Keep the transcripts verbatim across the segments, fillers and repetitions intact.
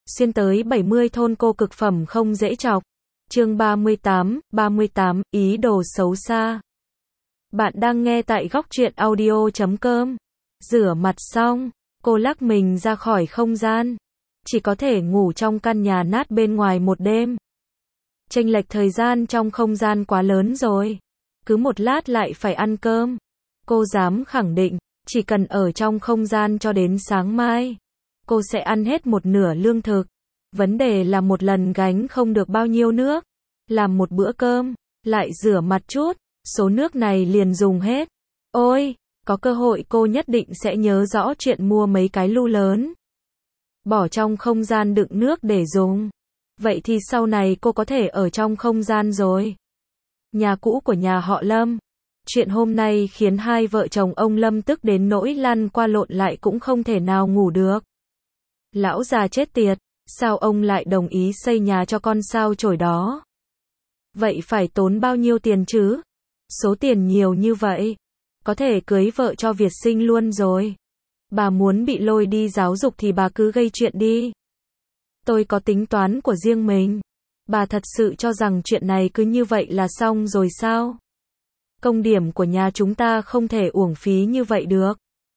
xuyên tới bảy mươi thôn cô cực phẩm không dễ chọc. Chương ba mươi tám, ba mươi tám, ý đồ xấu xa. Bạn đang nghe tại góc truyện audio chấm com. Rửa mặt xong, cô lắc mình ra khỏi không gian. Chỉ có thể ngủ trong căn nhà nát bên ngoài một đêm. Chênh lệch thời gian trong không gian quá lớn rồi. Cứ một lát lại phải ăn cơm. Cô dám khẳng định, chỉ cần ở trong không gian cho đến sáng mai, cô sẽ ăn hết một nửa lương thực. Vấn đề là một lần gánh không được bao nhiêu nước. Làm một bữa cơm, lại rửa mặt chút, số nước này liền dùng hết. Ôi, có cơ hội cô nhất định sẽ nhớ rõ chuyện mua mấy cái lu lớn. Bỏ trong không gian đựng nước để dùng. Vậy thì sau này cô có thể ở trong không gian rồi. Nhà cũ của nhà họ Lâm. Chuyện hôm nay khiến hai vợ chồng ông Lâm tức đến nỗi lăn qua lộn lại cũng không thể nào ngủ được. Lão già chết tiệt, sao ông lại đồng ý xây nhà cho con sao chổi đó? Vậy phải tốn bao nhiêu tiền chứ? Số tiền nhiều như vậy, có thể cưới vợ cho Việt Sinh luôn rồi. Bà muốn bị lôi đi giáo dục thì bà cứ gây chuyện đi. Tôi có tính toán của riêng mình. Bà thật sự cho rằng chuyện này cứ như vậy là xong rồi sao? Công điểm của nhà chúng ta không thể uổng phí như vậy được.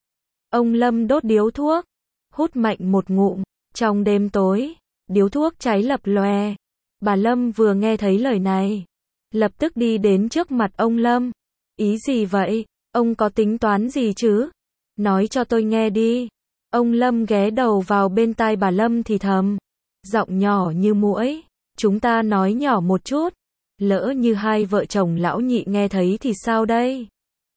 Ông Lâm đốt điếu thuốc, hút mạnh một ngụm. Trong đêm tối, điếu thuốc cháy lập lòe. Bà Lâm vừa nghe thấy lời này, lập tức đi đến trước mặt ông Lâm. Ý gì vậy? Ông có tính toán gì chứ? Nói cho tôi nghe đi. Ông Lâm ghé đầu vào bên tai bà Lâm thì thầm, giọng nhỏ như muỗi. Chúng ta nói nhỏ một chút. Lỡ như hai vợ chồng lão nhị nghe thấy thì sao đây?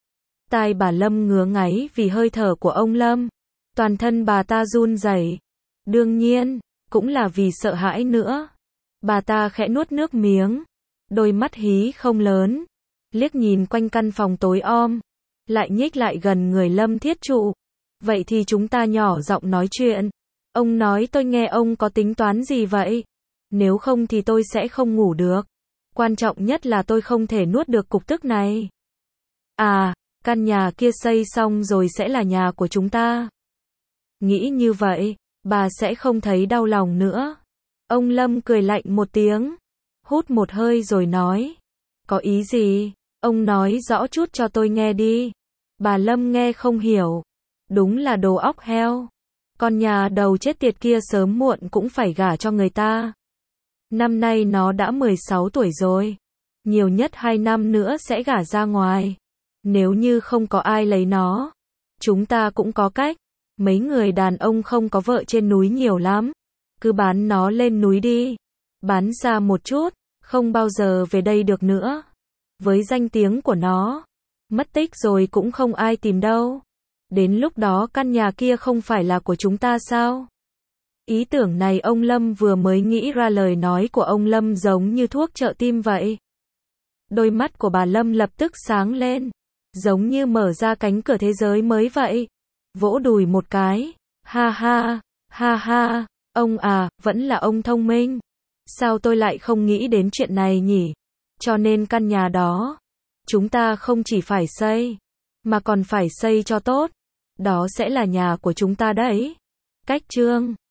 Tai bà Lâm ngứa ngáy vì hơi thở của ông Lâm. Toàn thân bà ta run rẩy. Đương nhiên, cũng là vì sợ hãi nữa. Bà ta khẽ nuốt nước miếng. Đôi mắt hí không lớn. Liếc nhìn quanh căn phòng tối om. Lại nhích lại gần người Lâm Thiết Trụ. Vậy thì chúng ta nhỏ giọng nói chuyện. Ông nói tôi nghe, ông có tính toán gì vậy? Nếu không thì tôi sẽ không ngủ được. Quan trọng nhất là tôi không thể nuốt được cục tức này. À, căn nhà kia xây xong rồi sẽ là nhà của chúng ta. Nghĩ như vậy, bà sẽ không thấy đau lòng nữa. Ông Lâm cười lạnh một tiếng, hút một hơi rồi nói. Có ý gì? Ông nói rõ chút cho tôi nghe đi. Bà Lâm nghe không hiểu. Đúng là đồ óc heo. Con nhà đầu chết tiệt kia sớm muộn cũng phải gả cho người ta. Năm nay nó đã mười sáu tuổi rồi. Nhiều nhất hai năm nữa sẽ gả ra ngoài. Nếu như không có ai lấy nó, chúng ta cũng có cách. Mấy người đàn ông không có vợ trên núi nhiều lắm. Cứ bán nó lên núi đi. Bán xa một chút, không bao giờ về đây được nữa. Với danh tiếng của nó, mất tích rồi cũng không ai tìm đâu. Đến lúc đó căn nhà kia không phải là của chúng ta sao? Ý tưởng này ông Lâm vừa mới nghĩ ra, lời nói của ông Lâm giống như thuốc trợ tim vậy. Đôi mắt của bà Lâm lập tức sáng lên, giống như mở ra cánh cửa thế giới mới vậy. Vỗ đùi một cái, ha ha, ha ha, ông à, vẫn là ông thông minh. Sao tôi lại không nghĩ đến chuyện này nhỉ? Cho nên căn nhà đó, chúng ta không chỉ phải xây, mà còn phải xây cho tốt. Đó sẽ là nhà của chúng ta đấy. Cách chương